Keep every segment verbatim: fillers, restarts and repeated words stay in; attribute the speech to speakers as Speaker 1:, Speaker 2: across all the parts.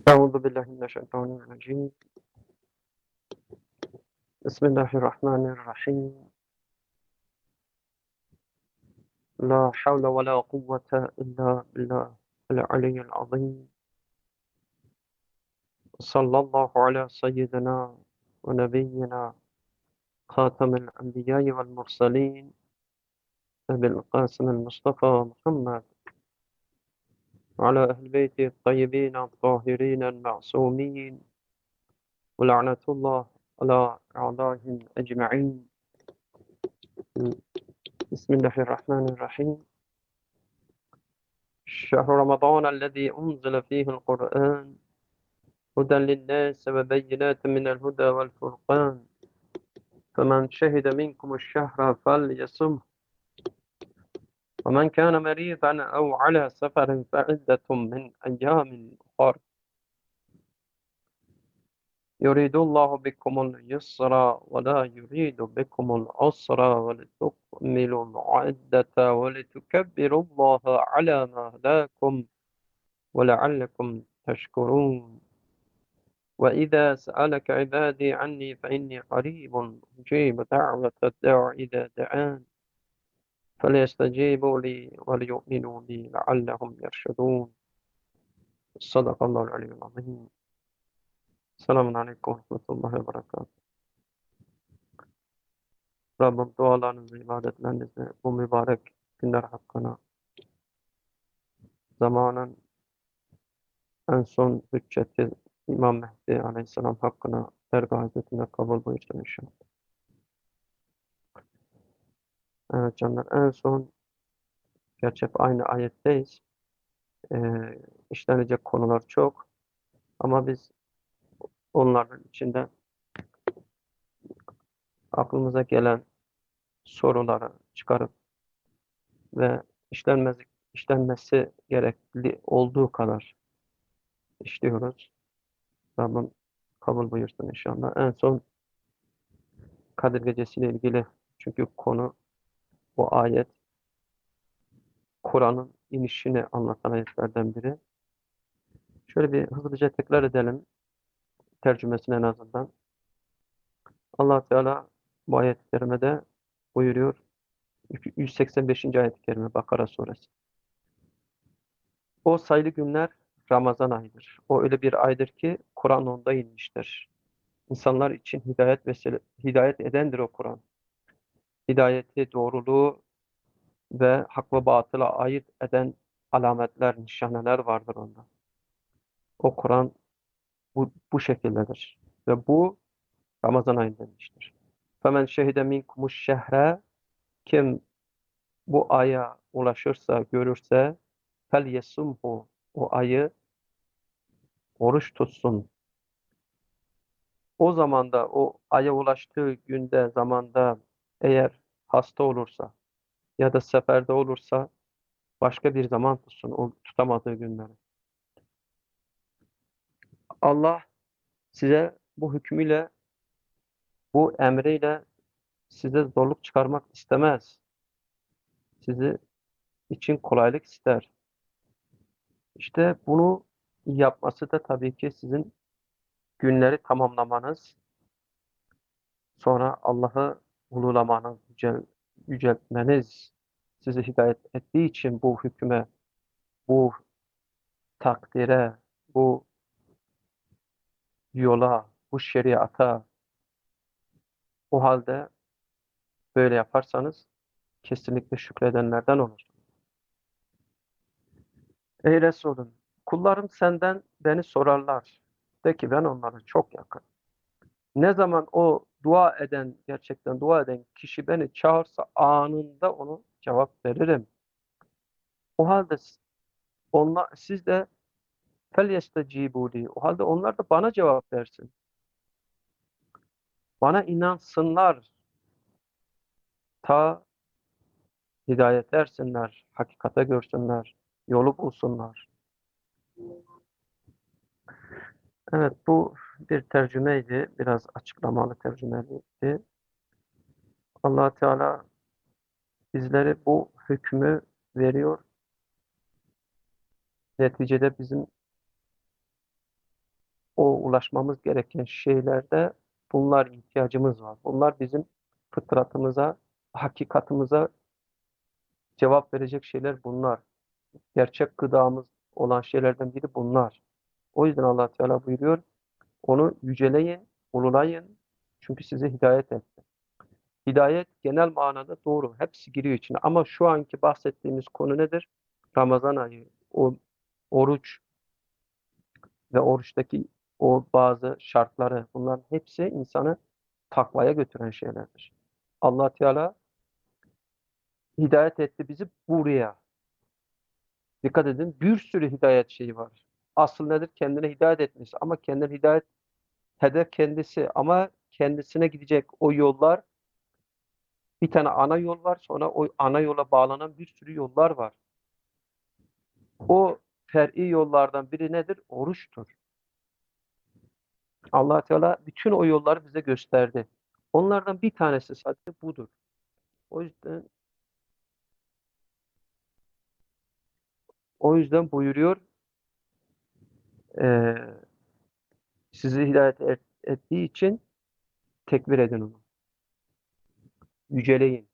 Speaker 1: أعوذ بالله من الشيطان الرجيم. بسم الله الرحمن الرحيم. لا حول ولا قوة إلا بالله العلي العظيم. صلى الله على سيدنا ونبينا خاتم الأنبياء والمرسلين أبي القاسم المصطفى محمد وعلى أهل بيته الطيبين الطاهرين المعصومين، ولعنة الله على أعدائهم أجمعين. بسم الله الرحمن الرحيم. شهر رمضان الذي أنزل فيه القرآن هدى للناس وبينات من الهدى والفرقان، فمن شهد منكم الشهر فليصمه، ومن كان مريضا أو على سفر فعدة من أيام أخر، يريد الله بكم اليسر ولا يريد بكم العسر، ولتكملوا العدة ولتكبروا الله على ما هداكم ولعلكم تشكرون. وإذا سألك عبادي عني فإني قريب أجيب دعوة الداع إذا دعان، فليستجيبوا لي وليؤمنوا بي لعلهم يرشدون. صدق الله العلي العظيم. Selamun Aleyküm ve Rahmetullahi ve Berekatuhu. Rabbim dualarınızı, ibadetlerinizi bu mübarek günler hakkına, zamanın en son hücceti İmam Mehdi Aleyhisselam hakkına dergah hazretine kabul buyursun inşallah. Evet canlar, en son gerçi hep aynı ayetteyiz. Ee, işlenecek konular çok ama biz onların içinde aklımıza gelen soruları çıkarıp ve işlenmez, işlenmesi gerekli olduğu kadar işliyoruz. Rabbim kabul buyursun inşallah. En son Kadir Gecesi ile ilgili, çünkü konu bu ayet Kur'an'ın inişini anlatan ayetlerden biri. Şöyle bir hızlıca tekrar edelim tercümesini en azından. Allah Teala bu ayet-i kerimede buyuruyor. yüz seksen beşinci ayet-i kerime Bakara suresi. O sayılı günler Ramazan ayıdır. O öyle bir aydır ki Kur'an onda inmiştir. İnsanlar için hidayet vesile, hidayet edendir o Kur'an. Hidayeti, doğruluğu ve hak ve batıla ayırt eden alametler, nişaneler vardır onda. O Kur'an bu, bu şekildedir. Ve bu Ramazan ayında inmiştir. Femen şehide minkumuş şehre, kim bu aya ulaşırsa, görürse fel yesumhu, o ayı oruç tutsun. O zamanda, o aya ulaştığı günde, zamanda eğer hasta olursa ya da seferde olursa başka bir zaman tutsun o tutamadığı günleri. Allah size bu hükmüyle, bu emriyle size zorluk çıkarmak istemez. Sizi için kolaylık ister. İşte bunu yapması da tabii ki sizin günleri tamamlamanız, sonra Allah'ı ululamanız, yücel, yüceltmeniz sizi hidayet ettiği için bu hüküme, bu takdire, bu yola, bu şeriata, o halde böyle yaparsanız kesinlikle şükredenlerden olursunuz. Ey Resulüm, kullarım senden beni sorarlar. De ki ben onlara çok yakın. Ne zaman o dua eden, gerçekten dua eden kişi beni çağırsa anında onu cevap veririm. O halde onlar, siz de فَلْيَسْتَجِيبُوا لِي, o halde onlar da bana cevap versin. Bana inansınlar. Ta hidayet ersinler, hakikate görsünler, yolu bulsunlar. Evet, bu bir tercümeydi. Biraz açıklamalı tercümeliydi. Allah Teala bizlere bu hükmü veriyor. Neticede bizim o ulaşmamız gereken şeylerde bunlar ihtiyacımız var. Bunlar bizim fıtratımıza, hakikatımıza cevap verecek şeyler bunlar. Gerçek gıdamız olan şeylerden biri bunlar. O yüzden Allah Teala buyuruyor, onu yüceleyin, ululayın. Çünkü size hidayet etti. Hidayet genel manada doğru. Hepsi giriyor içine. Ama şu anki bahsettiğimiz konu nedir? Ramazan ayı, o oruç ve oruçtaki o bazı şartları, bunların hepsi insanı takvaya götüren şeylerdir. Allah Teala hidayet etti bizi buraya. Dikkat edin, bir sürü hidayet şeyi var. Asıl nedir? Kendine hidayet etmesi. Ama kendine hidayet hedef kendisi. Ama kendisine gidecek o yollar, bir tane ana yol var. Sonra o ana yola bağlanan bir sürü yollar var. O fer'i yollardan biri nedir? Oruçtur. Allah Teala bütün o yolları bize gösterdi. Onlardan bir tanesi sadece budur. O yüzden o yüzden buyuruyor, eee sizi hidayet et- ettiği için tekbir edin onu. Yüceleyin.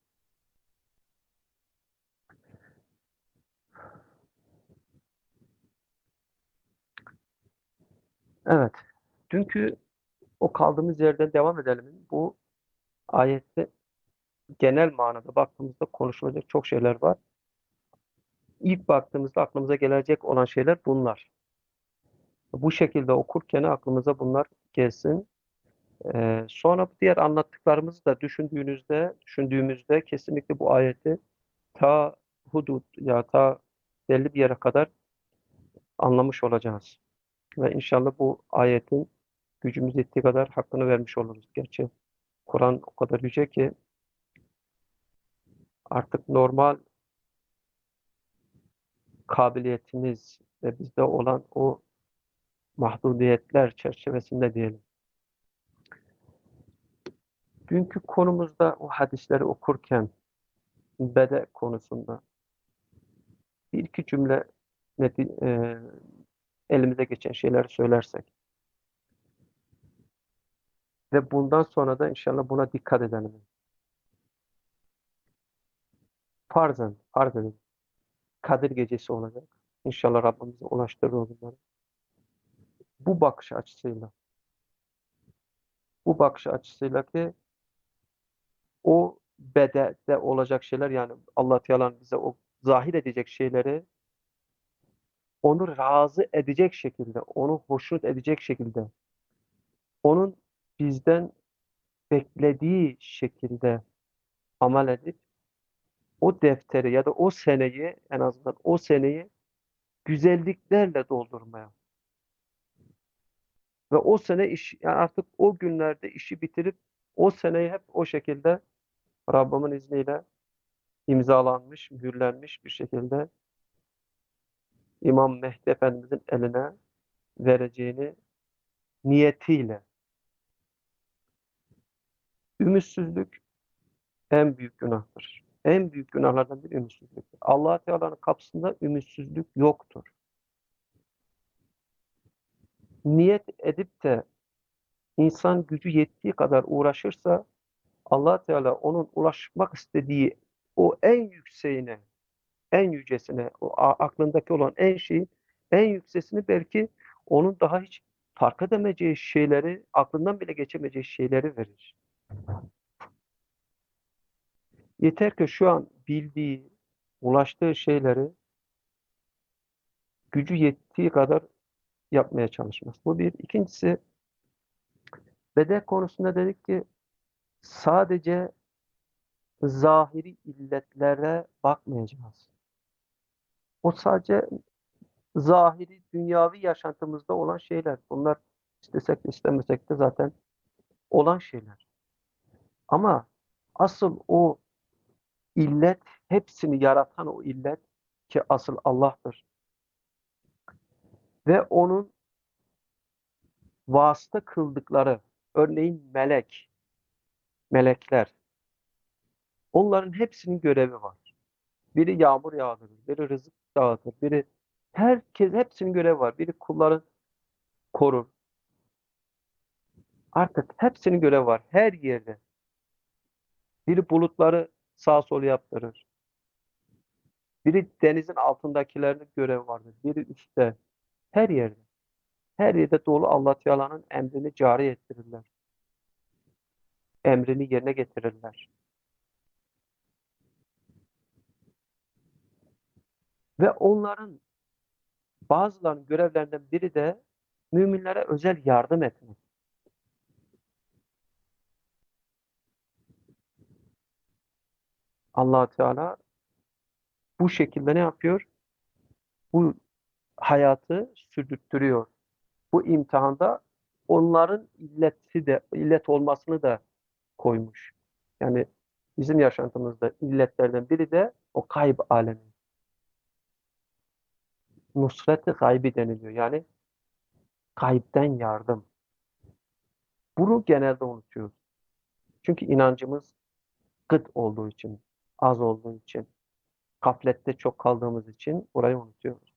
Speaker 1: Evet. Dünkü o kaldığımız yerden devam edelim. Bu ayette genel manada baktığımızda konuşulacak çok şeyler var. İlk baktığımızda aklımıza gelecek olan şeyler bunlar. Bu şekilde okurken aklımıza bunlar gelsin. Ee, sonra diğer anlattıklarımızı da düşündüğünüzde, düşündüğümüzde kesinlikle bu ayeti ta hudut ya ta belli bir yere kadar anlamış olacağız. Ve inşallah bu ayetin gücümüz yettiği kadar hakkını vermiş oluruz. Gerçi Kur'an o kadar yüce ki artık normal kabiliyetimiz ve bizde olan o mahdudiyetler çerçevesinde diyelim. Dünkü konumuzda o hadisleri okurken bede konusunda bir iki cümle neti- e, elimize geçen şeyleri söylersek ve bundan sonra da inşallah buna dikkat edelim. Farzen, farz edelim. Kadir gecesi olacak. İnşallah Rabbimize ulaştırır onları. Bu bakış açısıyla, bu bakış açısıyla ki o bedede olacak şeyler, yani Allah Teala'nın bize o zahir edecek şeyleri onu razı edecek şekilde, onu hoşnut edecek şekilde, onun bizden beklediği şekilde amel edip o defteri ya da o seneyi, en azından o seneyi güzelliklerle doldurmaya ve o sene iş, yani artık o günlerde işi bitirip o seneyi hep o şekilde Rabbimin izniyle imzalanmış, mühürlenmiş bir şekilde İmam Mehdi Efendimizin eline vereceğini niyetiyle. Ümitsizlik en büyük günahtır. En büyük günahlardan biri ümitsizliktir. Allah Teala'nın kapısında ümitsizlik yoktur. Niyet edip de insan gücü yettiği kadar uğraşırsa Allah Teala onun ulaşmak istediği o en yükseğine, en yücesine, o aklındaki olan en şeyin en yükseğini, belki onun daha hiç fark edemeyeceği şeyleri, aklından bile geçemeyeceği şeyleri verir. Yeter ki şu an bildiği, ulaştığı şeyleri gücü yettiği kadar yapmaya çalışması. Bu bir. İkincisi, beden konusunda dedik ki sadece zahiri illetlere bakmayacağız. O sadece zahiri dünyavi yaşantımızda olan şeyler. Bunlar istesek de istemesek de zaten olan şeyler. Ama asıl o illet, hepsini yaratan o illet ki asıl Allah'tır. Ve onun vasıta kıldıkları, örneğin melek, melekler, onların hepsinin görevi var. Biri yağmur yağdırır, biri rızık dağıtır, biri herkes hepsinin görevi var. Biri kulları korur, Artık hepsinin görevi var. Her yerde. Biri bulutları sağ sol yaptırır. Biri denizin altındakilerinin görevi vardır. Biri üstte. Her yerde. Her yerde dolu Allah Teala'nın emrini cari ettirirler. Emrini yerine getirirler. Ve onların bazılarının görevlerinden biri de müminlere özel yardım etmek. Allah Teala bu şekilde ne yapıyor? Bu hayatı sürdürtüyor. Bu imtihanda onların illeti de illet olmasını da koymuş. Yani bizim yaşantımızda illetlerden biri de o kayıp alemi. Nusret-i gaybi deniliyor. Yani gaybden yardım. Bunu genelde unutuyoruz. Çünkü inancımız gıt olduğu için, az olduğu için, gaflette çok kaldığımız için orayı unutuyoruz.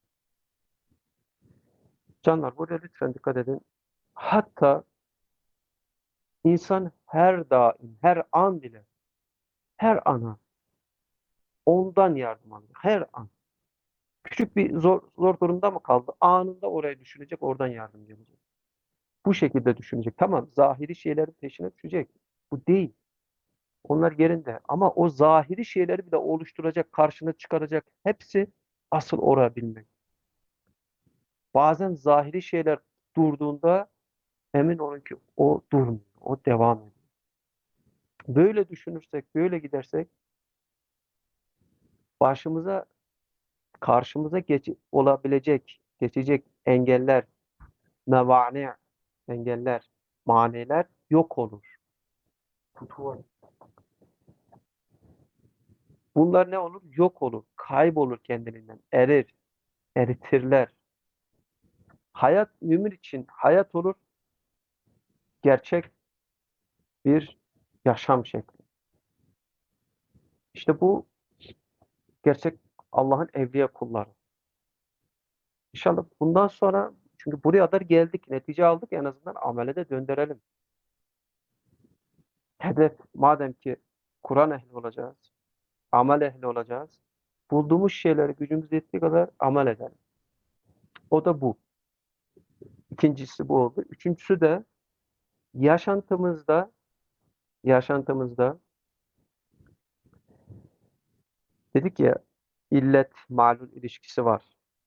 Speaker 1: Canlar buraya lütfen dikkat edin. Hatta insan her daim, her an bile, her ana ondan yardım alıyor. Her an. Küçük bir zor, zor durumda mı kaldı? Anında orayı düşünecek, oradan yardım gelecek. Bu şekilde düşünecek. Tamam, zahiri şeylerin peşine düşecek. Bu değil. Onlar yerinde. Ama o zahiri şeyleri bile oluşturacak, karşına çıkaracak. Hepsi asıl oraya bilmek. Bazen zahiri şeyler durduğunda emin olun ki o durmuyor. O devam ediyor. Böyle düşünürsek, böyle gidersek başımıza, karşımıza geç, olabilecek, geçecek engeller, mevani, engeller, maniler yok olur. Bunlar ne olur? Yok olur. Kaybolur kendiliğinden. Erir. Eritirler. Hayat mümin için hayat olur. Gerçek bir yaşam şekli. İşte bu gerçek Allah'ın evliya kulları. İnşallah bundan sonra çünkü buraya kadar geldik, netice aldık en azından amele de döndürelim. Hedef madem ki Kur'an ehli olacağız, amel ehli olacağız. Bulduğumuz şeyleri gücümüz yettiği kadar amel edelim. O da bu. İkincisi bu oldu. Üçüncüsü de yaşantımızda yaşantımızda dedik ya illet malul ilişkisi var.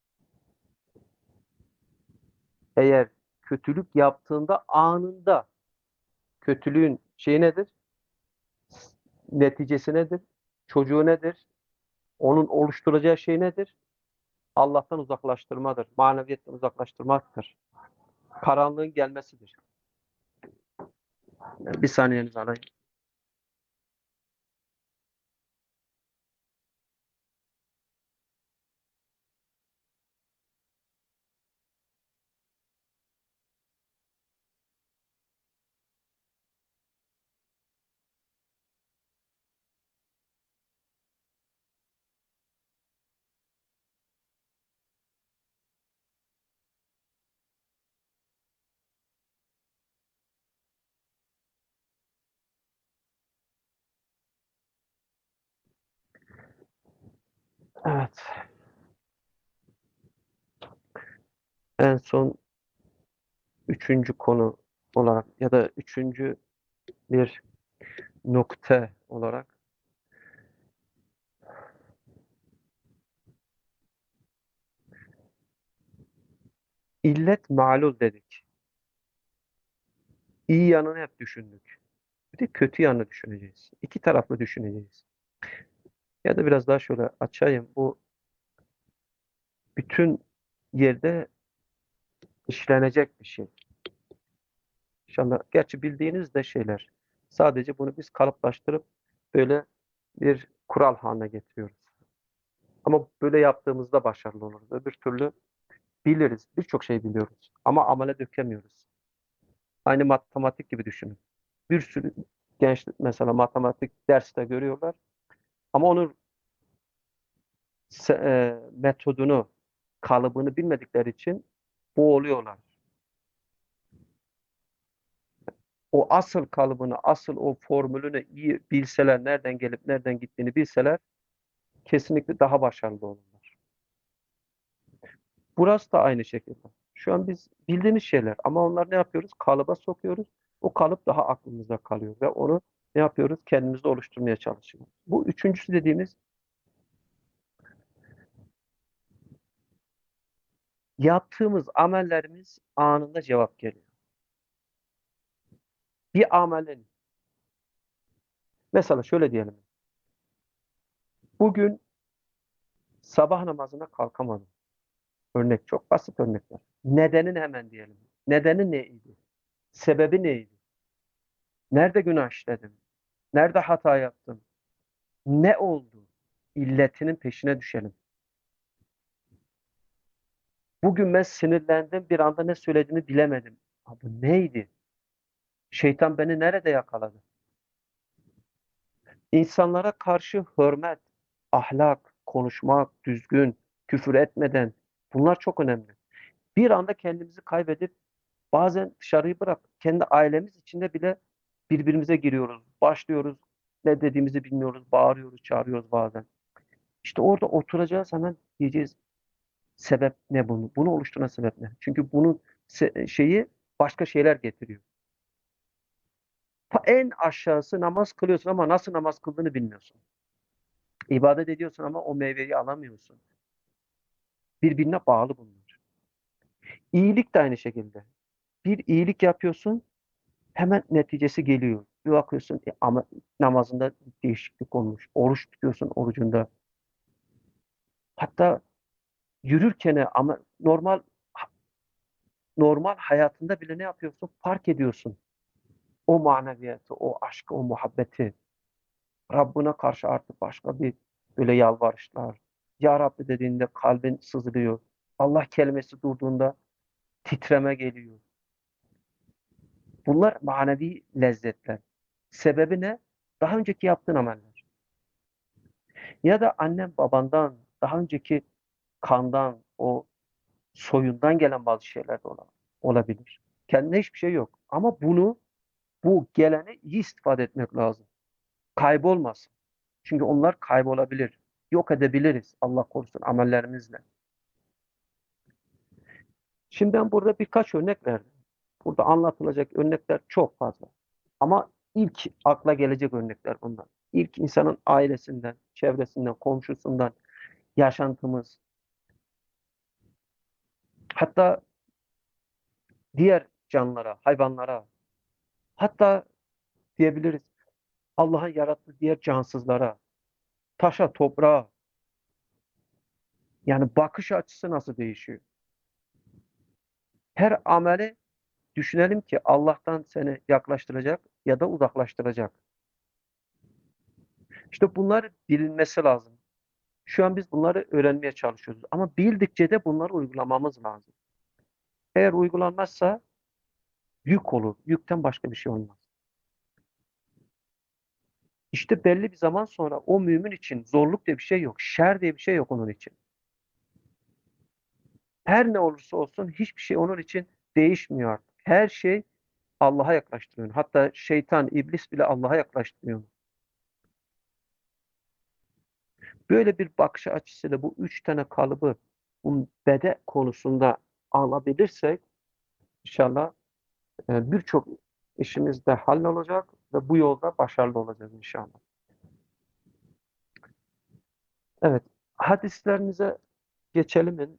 Speaker 1: Eğer kötülük yaptığında anında kötülüğün şeyi nedir? Neticesi nedir? Çocuğu nedir? Onun oluşturacağı şey nedir? Allah'tan uzaklaştırmadır. Maneviyattan uzaklaştırmaktır. Karanlığın gelmesidir. Bir saniyenizi alayım. Evet. En son üçüncü konu olarak ya da üçüncü bir nokta olarak illet malul dedik. İyi yanını hep düşündük. Bir de kötü yanını düşüneceğiz. İki taraflı düşüneceğiz. Ya da biraz daha şöyle açayım. Bu bütün yerde işlenecek bir şey. İnşallah. Gerçi bildiğiniz de şeyler. Sadece bunu biz kalıplaştırıp böyle bir kural haline getiriyoruz. Ama böyle yaptığımızda başarılı oluruz. Öbür türlü biliriz. Birçok şey biliyoruz. Ama amele dökemiyoruz. Aynı matematik gibi düşünün. Bir sürü genç mesela matematik derste görüyorlar. Ama onun se- e, metodunu, kalıbını bilmedikleri için boğuluyorlar. o asıl kalıbını, asıl o formülünü iyi bilseler, nereden gelip nereden gittiğini bilseler kesinlikle daha başarılı olurlar. Burası da aynı şekilde. Şu an biz bildiğimiz şeyler ama onlar ne yapıyoruz? Kalıba sokuyoruz. O kalıp daha aklımızda kalıyor ve onu ne yapıyoruz? Kendimizde oluşturmaya çalışıyoruz. Bu üçüncüsü dediğimiz yaptığımız amellerimiz anında cevap geliyor. Bir amelin, mesela şöyle diyelim. Bugün sabah namazına kalkamadım. Örnek, çok basit örnekler. Nedenini hemen diyelim. Nedeni neydi? Sebebi neydi? Nerede günah işledim? Nerede hata yaptım? Ne oldu? İlletinin peşine düşelim. Bugün ben sinirlendim, bir anda ne söylediğimi bilemedim. Ha, bu neydi? Şeytan beni nerede yakaladı? İnsanlara karşı hürmet, ahlak, konuşmak, düzgün, küfür etmeden, bunlar çok önemli. Bir anda kendimizi kaybedip bazen dışarıyı bırak, kendi ailemiz içinde bile birbirimize giriyoruz, başlıyoruz, ne dediğimizi bilmiyoruz, bağırıyoruz, çağırıyoruz bazen. İşte orada oturacağız, hemen diyeceğiz sebep ne bunu? Bunu oluşturan sebep ne? Çünkü bunun se- şeyi başka şeyler getiriyor. Ta en aşağısı, namaz kılıyorsun ama nasıl namaz kıldığını bilmiyorsun. İbadet ediyorsun ama o meyveyi alamıyorsun. Birbirine bağlı bunlar. İyilik de aynı şekilde. Bir iyilik yapıyorsun, hemen neticesi geliyor. Bir bakıyorsun e, ama namazında değişiklik olmuş. Oruç tutuyorsun, orucunda. Hatta yürürken ama normal normal hayatında bile ne yapıyorsun? Fark ediyorsun. O maneviyatı, o aşkı, o muhabbeti. Rabbine karşı artık başka bir böyle yalvarışlar. Ya Rabbi dediğinde kalbin sızlıyor. Allah kelimesi durduğunda titreme geliyor. Bunlar manevi lezzetler. Sebebi ne? Daha önceki yaptığın ameller. Ya da annen babandan, daha önceki kandan, o soyundan gelen bazı şeyler de ola- olabilir. Kendine hiçbir şey yok. Ama bunu, bu geleni iyi istifade etmek lazım. Kaybolmasın. Çünkü onlar kaybolabilir. Yok edebiliriz Allah korusun amellerimizle. Şimdi ben burada birkaç örnek verdim. Burada anlatılacak örnekler çok fazla. Ama ilk akla gelecek örnekler bunlar. İlk insanın ailesinden, çevresinden, komşusundan, yaşantımız, hatta diğer canlılara, hayvanlara, hatta diyebiliriz Allah'ın yarattığı diğer cansızlara, taşa, toprağa, yani bakış açısı nasıl değişiyor? Her ameli düşünelim ki Allah'tan seni yaklaştıracak ya da uzaklaştıracak. İşte bunlar bilinmesi lazım. Şu an biz bunları öğrenmeye çalışıyoruz. Ama bildikçe de bunları uygulamamız lazım. Eğer uygulanmazsa yük olur. Yükten başka bir şey olmaz. İşte belli bir zaman sonra o mümin için zorluk diye bir şey yok. Şer diye bir şey yok onun için. Her ne olursa olsun hiçbir şey onun için değişmiyor artık. Her şey Allah'a yaklaştırıyor. Hatta şeytan, iblis bile Allah'a yaklaştırıyor. Böyle bir bakış açısıyla bu üç tane kalıbı bu bede konusunda alabilirsek inşallah e, birçok işimiz de hallolacak ve bu yolda başarılı olacağız inşallah. Evet, hadislerimize geçelim.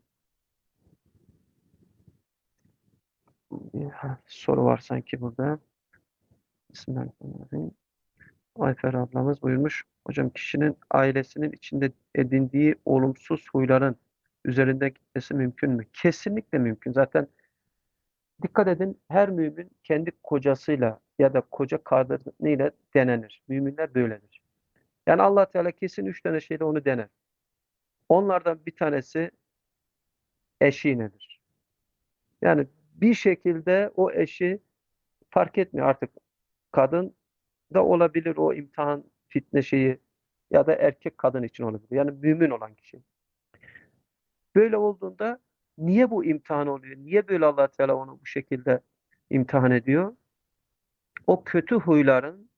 Speaker 1: Bir soru var sanki burada. Bismillahirrahmanirrahim. Ayfer ablamız buyurmuş. Hocam kişinin ailesinin içinde edindiği olumsuz huyların üzerinde gitmesi mümkün mü? Kesinlikle mümkün. Zaten dikkat edin her mümin kendi kocasıyla ya da koca kadınıyla denenir. Müminler böyledir. Yani Allah Teala kesin üç tane şeyle onu dener. Onlardan bir tanesi eşi nedir? Yani bir şekilde o eşi fark etmiyor artık. Kadın da olabilir o imtihan fitne şeyi ya da erkek kadın için olabilir. Yani mümin olan kişi. Böyle olduğunda niye bu imtihan oluyor? Niye böyle Allah Teala onu bu şekilde imtihan ediyor? O kötü huyların,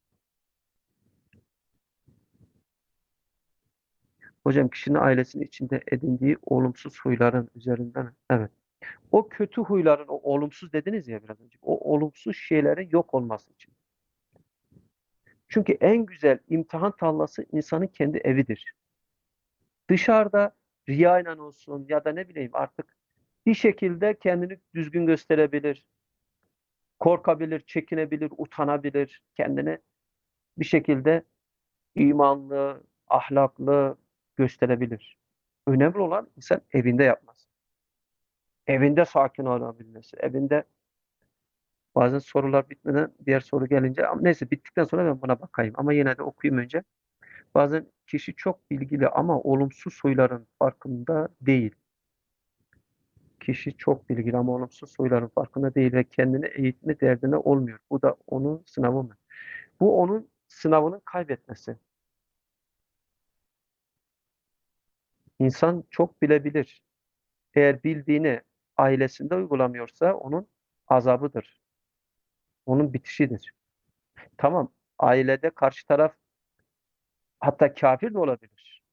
Speaker 1: hocam kişinin ailesinin içinde edindiği olumsuz huyların üzerinden, evet. O kötü huyların, o olumsuz dediniz ya biraz önce, o olumsuz şeylerin yok olması için. Çünkü en güzel imtihan tarlası insanın kendi evidir. Dışarıda riyayla olsun ya da ne bileyim artık bir şekilde kendini düzgün gösterebilir, korkabilir, çekinebilir, utanabilir, kendini bir şekilde imanlı, ahlaklı gösterebilir. Önemli olan insan evinde yapması. Evinde sakin olabilmesi. Evinde bazen sorular bitmeden diğer soru gelince ama neyse bittikten sonra ben buna bakayım. Ama yine de okuyayım önce. Bazen kişi çok bilgili ama olumsuz huyların farkında değil. Kişi çok bilgili ama olumsuz huyların farkında değil ve kendini eğitme derdine olmuyor. Bu da onun sınavı mı? Bu onun sınavının kaybetmesi. İnsan çok bilebilir. Eğer bildiğini ailesinde uygulamıyorsa onun azabıdır. Onun bitişidir. Tamam, ailede karşı taraf hatta kafir de olabilir.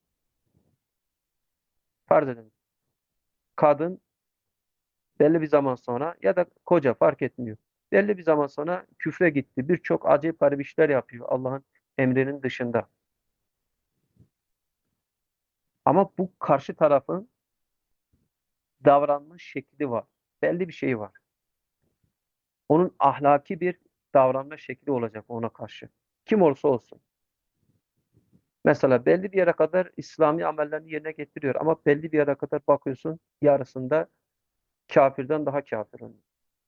Speaker 1: Farz edin. Kadın belli bir zaman sonra ya da koca fark etmiyor. Belli bir zaman sonra küfre gitti. Birçok acayip garip işler yapıyor Allah'ın emrinin dışında. Ama bu karşı tarafın davranma şekli var. Belli bir şey var. Onun ahlaki bir davranma şekli olacak ona karşı. Kim olursa olsun. Mesela belli bir yere kadar İslami amellerini yerine getiriyor ama belli bir yere kadar bakıyorsun yarısında kafirden daha kafir oluyor.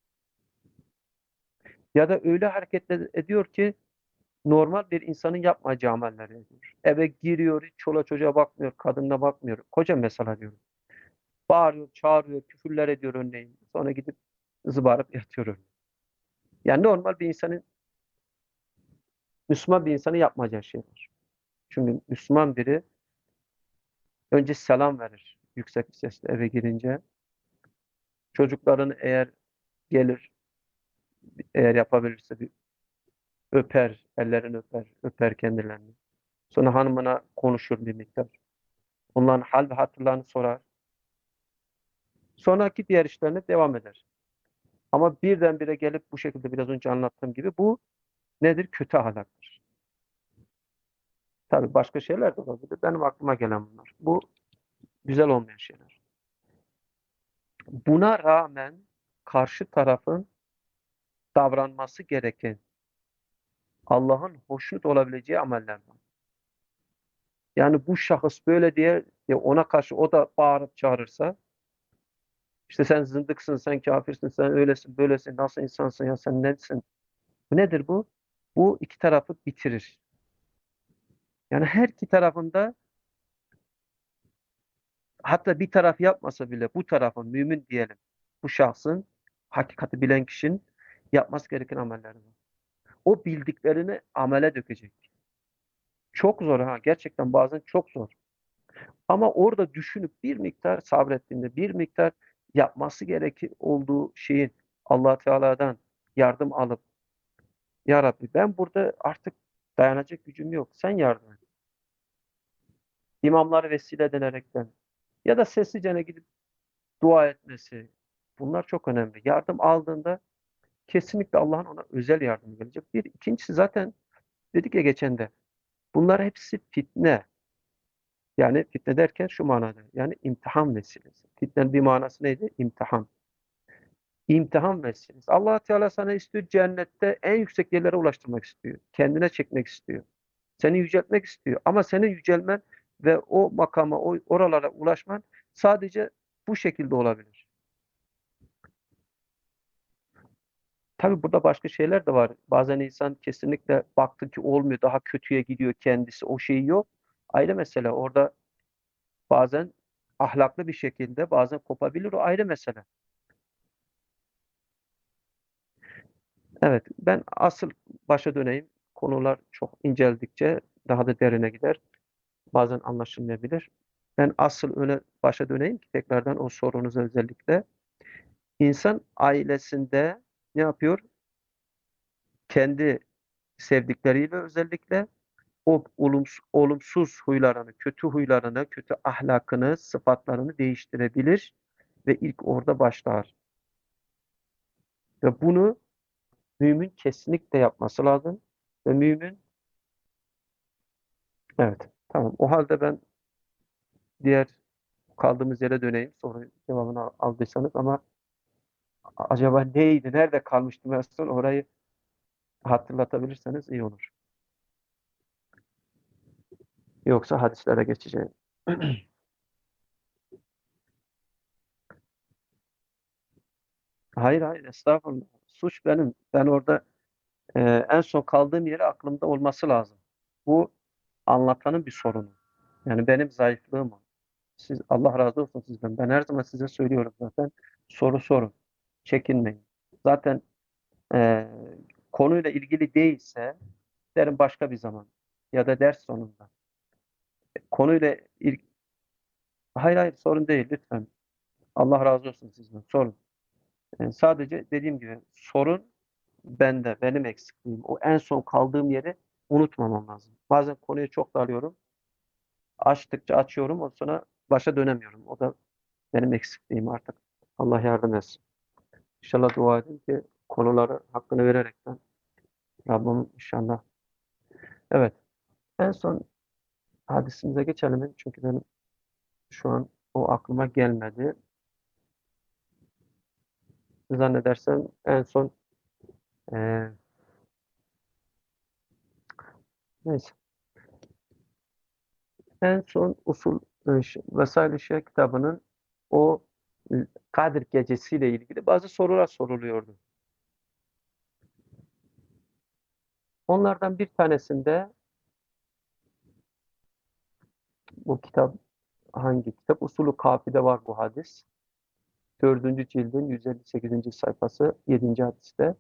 Speaker 1: Ya da öyle hareket ediyor ki normal bir insanın yapmayacağı amelleri ediyor. Eve giriyor, hiç çoluğa çocuğa bakmıyor, kadınına bakmıyor. Koca mesela diyorum. Bağırıyor, çağırıyor, küfürler ediyor örneğin. Sonra gidip zıbarıp yatıyor örneğin. Yani normal bir insanın, Müslüman bir insanın yapmayacağı şeyler. Çünkü Müslüman biri önce selam verir yüksek bir sesle eve girince. Çocukların eğer gelir, eğer yapabilirse bir öper, ellerini öper, öper kendilerini. Sonra hanımına konuşur bir miktar. Onların hal ve hatırlarını sorar. Sonraki diğer işlerine devam eder. Ama birdenbire gelip bu şekilde biraz önce anlattığım gibi bu nedir? Kötü ahlaktır. Tabii başka şeyler de olabilir. Benim aklıma gelen bunlar. Bu güzel olmayan şeyler. Buna rağmen karşı tarafın davranması gereken Allah'ın hoşnut olabileceği ameller var. Yani bu şahıs böyle diye ya ona karşı o da bağırıp çağırırsa işte sen zındıksın, sen kafirsin, sen öylesin, böylesin, nasıl insansın ya sen nesin? Bu nedir bu? Bu iki tarafı bitirir. Yani her iki tarafında hatta bir taraf yapmasa bile bu tarafın mümin diyelim. Bu şahsın hakikati bilen kişinin yapması gereken amelleri var. O bildiklerini amele dökecek. Çok zor ha. Gerçekten bazen çok zor. Ama orada düşünüp bir miktar sabrettiğinde, bir miktar yapması gerekir olduğu şeyin Allah Teala'dan yardım alıp Ya Rabbi ben burada artık dayanacak gücüm yok. Sen yardım et. İmamları vesile edinerekten ya da sessizce gidip dua etmesi. Bunlar çok önemli. Yardım aldığında kesinlikle Allah'ın ona özel yardım gelecek. Bir, ikincisi zaten dedik ya geçen de bunlar hepsi fitne. Yani fitne derken şu manada. Yani imtihan vesilesi. Fitnenin bir manası neydi? İmtihan. İmtihan vesilesi. Allah Teala sana istiyor cennette en yüksek yerlere ulaştırmak istiyor. Kendine çekmek istiyor. Seni yüceltmek istiyor. Ama senin yücelmen ve o makama, o oralara ulaşman sadece bu şekilde olabilir. Tabii burada başka şeyler de var. Bazen insan kesinlikle baktı ki olmuyor, daha kötüye gidiyor kendisi, o şeyi yok. Ayrı mesele. Orada bazen ahlaklı bir şekilde bazen kopabilir, o ayrı mesele. Evet, ben asıl başa döneyim. Konular çok inceldikçe daha da derine gider. Bazen anlaşılmayabilir. Ben asıl öne başa döneyim ki tekrardan o sorunuza özellikle. İnsan ailesinde ne yapıyor? kendi sevdikleriyle özellikle o olumsuz, olumsuz huylarını, kötü huylarını, kötü ahlakını, sıfatlarını değiştirebilir ve ilk orada başlar. Ve bunu mümin kesinlikle yapması lazım. Ve mümin, evet, tamam. O halde ben diğer kaldığımız yere döneyim. Soru cevabını al- aldıysanız ama acaba neydi, nerede kalmıştım en son orayı hatırlatabilirseniz iyi olur. Yoksa hadislere geçeceğim. Hayır hayır estağfurullah. Suç benim. Ben orada e, en son kaldığım yeri aklımda olması lazım. Bu anlatanın bir sorunu. Yani benim zayıflığım o. Siz Allah razı olsun sizden. Ben her zaman size söylüyorum zaten. Soru sorun. Çekinmeyin. Zaten e, konuyla ilgili değilse derim başka bir zaman ya da ders sonunda. Konuyla ilgili hayır hayır sorun değil lütfen. Allah razı olsun sizden. Sorun. E, sadece dediğim gibi sorun bende, benim eksikliğim. O en son kaldığım yeri unutmamam lazım. Bazen konuya çok dalıyorum. Açtıkça açıyorum. O sonra başa dönemiyorum. O da benim eksikliğim artık. Allah yardım etsin. İnşallah dua edin ki konuları hakkını vererekten Rabbim inşallah. Evet. En son hadisimize geçelim. Çünkü benim şu an o aklıma gelmedi. Zannedersem en son eee neyse. En son usul e, ş- Vesail-i Şia kitabının o e, Kadir Gecesi'yle ilgili bazı sorular soruluyordu. Onlardan bir tanesinde bu kitap hangi kitap? Usulü Kafi'de var bu hadis. Dördüncü cildin yüz elli sekizinci sayfası yedinci hadiste.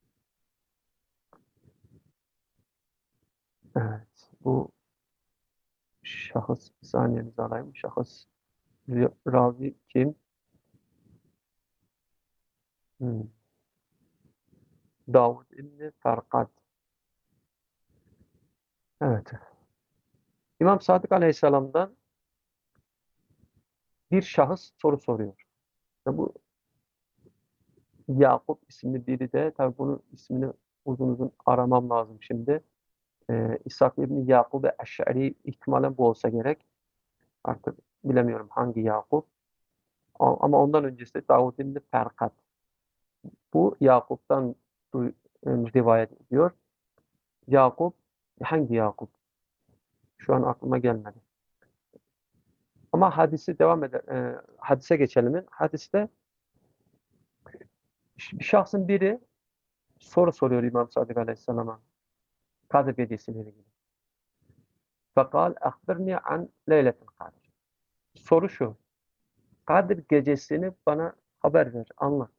Speaker 1: Evet. Bu şahıs bir saniyenizi alayım. Şahıs r- ravi kim? Hmm. Davud İbni Farkat. Evet. İmam Sadık Aleyhisselam'dan bir şahıs soru soruyor. Ve bu Yakup isimli biri de tabii bunun ismini uzun uzun aramam lazım şimdi. Ee, İshak İbni Yakub Eş'ari ihtimalen bu olsa gerek. Artık bilemiyorum hangi Yakup. A- Ama ondan öncesi Davud İbni Ferkat. Bu Yakup'tan duy- e, rivayet ediyor. Yakup hangi Yakup? Şu an aklıma gelmedi. Ama hadisi devam eder. E, hadise geçelim. Hadiste ş- bir şahsın biri soru soruyor İmam Sadık Aleyhisselam'a. Kadir Gecesi'yle ilgili. Fakal akbirni an leyletil kadir. Soru şu. Kadir Gecesi'ni bana haber ver, anlat.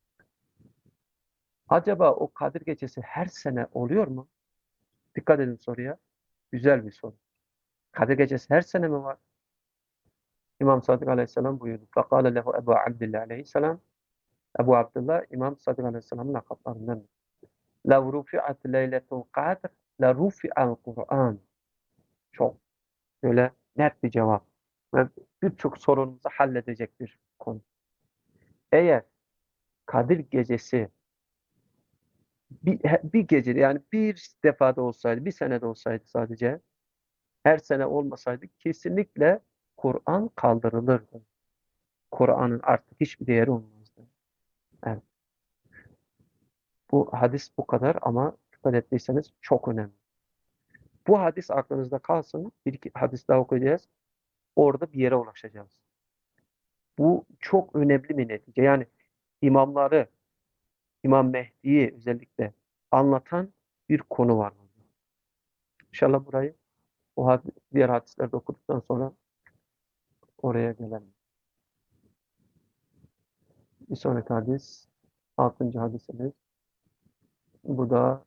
Speaker 1: Acaba o Kadir Gecesi her sene oluyor mu? Dikkat edin soruya. Güzel bir soru. Kadir Gecesi her sene mi var? İmam Sadık Aleyhisselam buyurdu. Fakale lehu Ebu Abdillah Aleyhisselam. Ebu Abdullah İmam Sadık Aleyhisselam'ın lakaplarından. لَوْ رُفِعَتْ لَيْلَةُ الْقَدْرِ لَرُفِعَ الْقُرْآنِ. Çok böyle net bir cevap. Ve birçok sorunumuzu halledecek bir konu. Eğer Kadir Gecesi bir, bir gece yani bir defada olsaydı, bir senede olsaydı sadece, her sene olmasaydı kesinlikle Kur'an kaldırılırdı. Kur'an'ın artık hiçbir değeri olmazdı. Evet, bu hadis bu kadar ama dikkat ettiyseniz çok önemli. Bu hadis aklınızda kalsın. Bir iki hadis daha okuyacağız. Orada bir yere ulaşacağız. Bu çok önemli bir netice. Yani imamları, İmam Mehdi'yi özellikle anlatan bir konu var burada. İnşallah burayı o had diğer hadislerde okuduktan sonra oraya gelelim. Bir sonraki hadis, altıncı hadisimiz. Bu da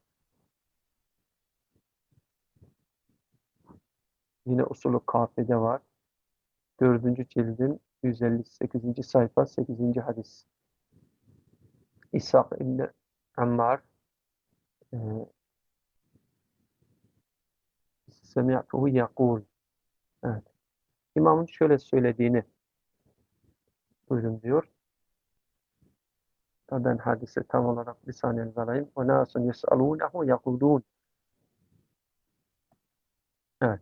Speaker 1: yine usulü kafede var. Dördüncü cildin yüz elli sekizinci sayfa sekizinci hadis. İshak İbni Ammar e, semi'tuhu yakul. Evet. İmamın şöyle söylediğini duydum diyor. Ben hadise tam olarak bir saniyenizi alayım. وَنَاسٌ يَسْأَلُونَهُ يَقُولُونَ. Evet.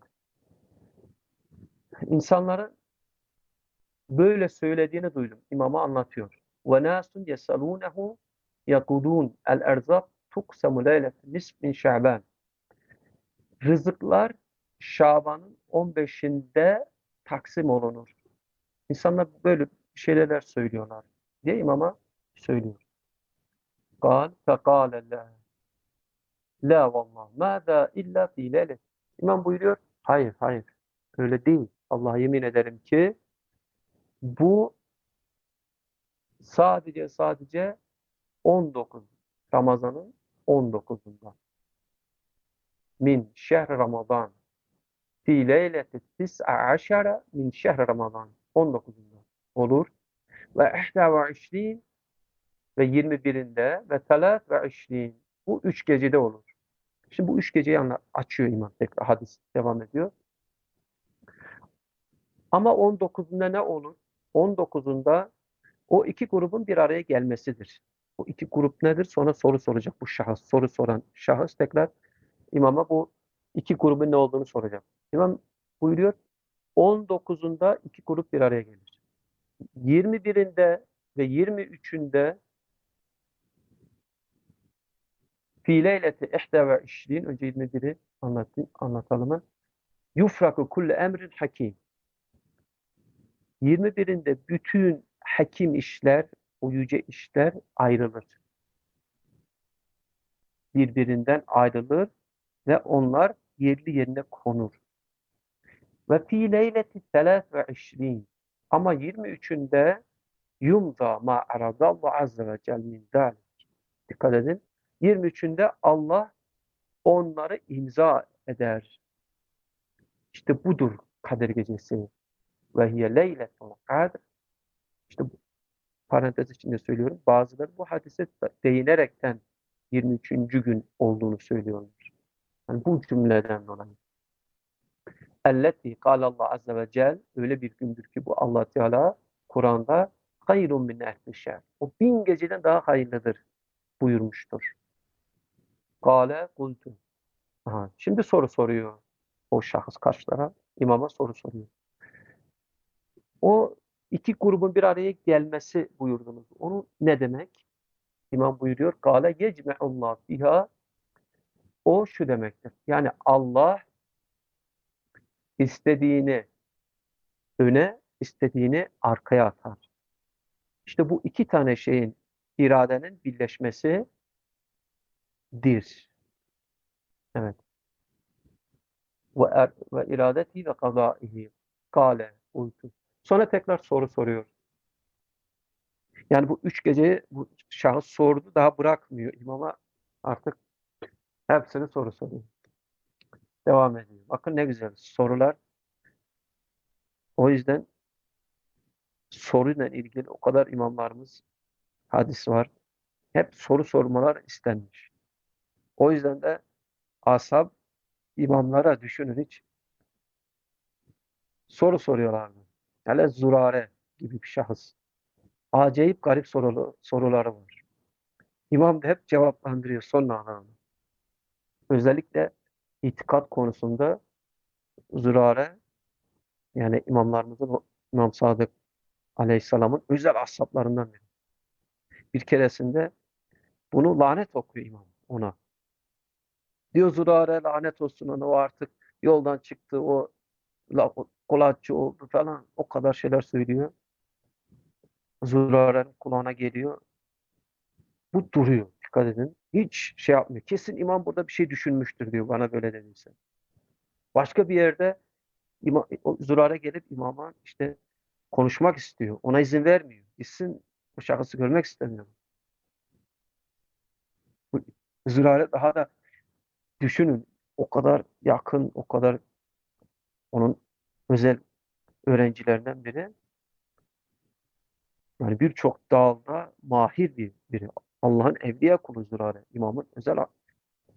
Speaker 1: İnsanların böyle söylediğini duydum. İmama anlatıyor. وَنَاسٌ يَسْأَلُونَهُ يَقُولُونَ الْاَرْزَقُ تُقْسَمُ لَيْلَةِ نِصْفٍ مِنْ شَعْبَانَ. Rızıklar Şaban'ın on beşinde taksim olunur. İnsanlar böyle şeyler söylüyorlar diye imama söylüyor. قال فقال لا la vallah mâzâ illa fî leylet. İmam buyuruyor. Hayır, hayır. Öyle değil. Allah'a yemin ederim ki bu sadece sadece on dokuz Ramazan'ın on dokuzunda min şehr Ramazan fi leyleti tis'a aşara min şehr Ramazan on dokuzunda olur ve ihda ve işrin ve yirmi birinde ve telat ve işrin bu üç gecede olur. Şimdi bu üç geceyi anla- açıyor imam tekrar hadis devam ediyor. Ama on dokuzunda ne olur? on dokuzunda o iki grubun bir araya gelmesidir. O iki grup nedir? Sonra soru soracak bu şahıs. Soru soran şahıs tekrar imama bu iki grubun ne olduğunu soracak. İmam buyuruyor on dokuzunda iki grup bir araya gelir. yirmi birinde ve yirmi üçünde fi leyleti ihda ve işrin önce yirmi biri anlatayım, anlatalım mı? Yufraku kulli emrin hakim. yirmi birinde bütün hakim işler, o yüce işler ayrılır. Birbirinden ayrılır ve onlar yerli yerine konur. Ve fi leyleti selas ve işrin. Ama yirmi üçünde yumza ma aradallahu azze ve cel min zalik. Dikkat edin. yirmi üçünde Allah onları imza eder. İşte budur Kadir Gecesi. Ve hiye leyletul kadr. İşte bu parantez içinde söylüyorum. Bazıları bu hadise değinerekten yirmi üçüncü gün olduğunu söylüyorlar. Yani bu cümleden dolayı. Elleti Allah azze ve cel öyle bir gündür ki bu Allah Teala Kur'an'da hayrun min ehli şer. O bin geceden daha hayırlıdır buyurmuştur. Kale kultu. Aha, şimdi soru soruyor o şahıs karşılara. İmama soru soruyor. O iki grubun bir araya gelmesi buyurdunuz. Onu ne demek? İmam buyuruyor. Kale yecme'ullah fiha. O şu demektir. Yani Allah istediğini öne, istediğini arkaya atar. İşte bu iki tane şeyin iradenin birleşmesidir. Evet. Ve, er, ve iradeti ve kazaihi. Kale, uytu. Sonra tekrar soru soruyor. Yani bu üç geceyi bu şahıs sordu daha bırakmıyor. İmama artık hepsini soru soruyor. Devam ediyor. Bakın ne güzel sorular. O yüzden soruyla ilgili o kadar imamlarımız hadis var. Hep soru sormalar istenmiş. O yüzden de ashab imamlara düşünün hiç soru soruyorlardı. Hele Zurare gibi bir şahıs. Acayip garip sorulu, soruları var. İmam da hep cevaplandırıyor son anlamda. Özellikle itikat konusunda Zurare yani imamlarımızın İmam Sadık Aleyhisselam'ın özel ashablarından biri. Bir keresinde bunu lanet okuyor imam ona. Diyor Zurare lanet olsun ona o artık yoldan çıktı o kolatçı oldu falan o kadar şeyler söylüyor. Zurare'nin kulağına geliyor. Bu duruyor. Dikkat edin. Hiç şey yapmıyor. Kesin imam burada bir şey düşünmüştür diyor bana böyle dediyse. Başka bir yerde imam, o Zurare gelip imama işte konuşmak istiyor. Ona izin vermiyor. Gitsin bu şahısı görmek istemiyor. Bu, Zurare daha da düşünün. O kadar yakın, o kadar onun özel öğrencilerinden biri. Yani birçok dalda mahir bir biri. Allah'ın evliya kulu Zürare. İmamın özel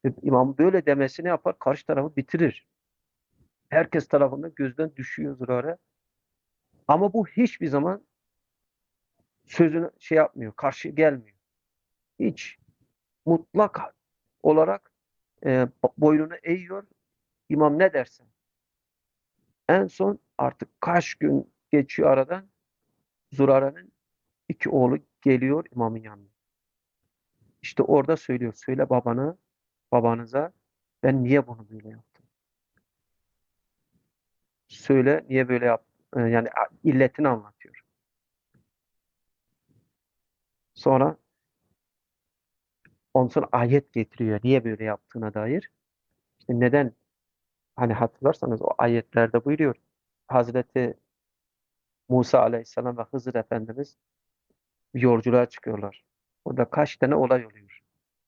Speaker 1: İşte imam böyle demesi ne yapar? Karşı tarafı bitirir. Herkes tarafından gözden düşüyor zürare. Ama bu hiçbir zaman sözünü şey yapmıyor, karşı gelmiyor. Hiç mutlak olarak e, boynunu eğiyor. İmam ne derse. En son artık kaç gün geçiyor aradan, Zurare'nin iki oğlu geliyor imamın yanına. İşte orada söylüyor. Söyle babanı, babanıza ben niye bunu böyle yaptım? Söyle niye böyle yaptım? E, yani illetini anlatıyor. Sonra ondan sonra ayet getiriyor. Niye böyle yaptığına dair. İşte neden? Hani hatırlarsanız o ayetlerde buyuruyor. Hazreti Musa Aleyhisselam ve Hızır Efendimiz bir yolculuğa çıkıyorlar. Orada kaç tane olay oluyor.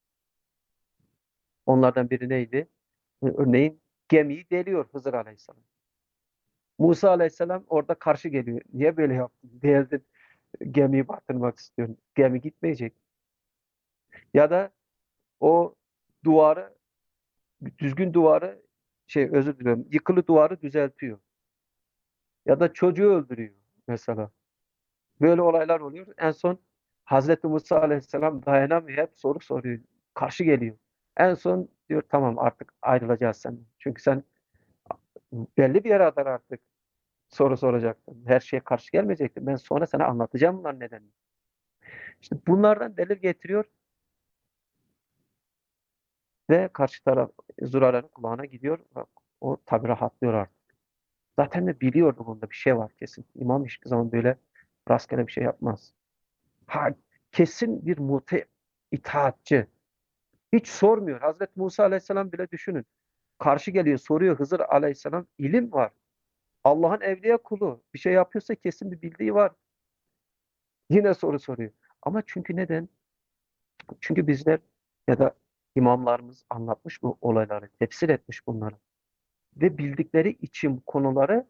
Speaker 1: Onlardan biri neydi? Örneğin gemiyi deliyor Hızır Aleyhisselam. Musa Aleyhisselam orada karşı geliyor. Niye böyle yaptın? Değildin gemiyi batırmak istiyorsun. Gemi gitmeyecek. Ya da o duvarı, düzgün duvarı, şey özür diliyorum, yıkılı duvarı düzeltiyor. Ya da çocuğu öldürüyor mesela. Böyle olaylar oluyor. En son Hazreti Musa Aleyhisselam dayanamıyor. Hep soru soruyor. Karşı geliyor. En son diyor tamam artık ayrılacağız sen. Çünkü sen belli bir yere kadar artık soru soracaktın. Her şeye karşı gelmeyecektin. Ben sonra sana anlatacağım bunların nedenini. İşte bunlardan delil getiriyor ve karşı taraf Zurara'nın kulağına gidiyor. O tabi rahatlıyor artık. Zaten de biliyordu bunda bir şey var kesin. İmam hiçbir zaman böyle rastgele bir şey yapmaz. Ha, kesin bir muti, itaatçı. Hiç sormuyor. Hazreti Musa Aleyhisselam bile düşünün. Karşı geliyor, soruyor Hızır Aleyhisselam. İlim var. Allah'ın evliya kulu. Bir şey yapıyorsa kesin bir bildiği var. Yine soru soruyor. Ama çünkü neden? Çünkü bizler ya da imamlarımız anlatmış bu olayları, tefsir etmiş bunları. Ve bildikleri için bu konuları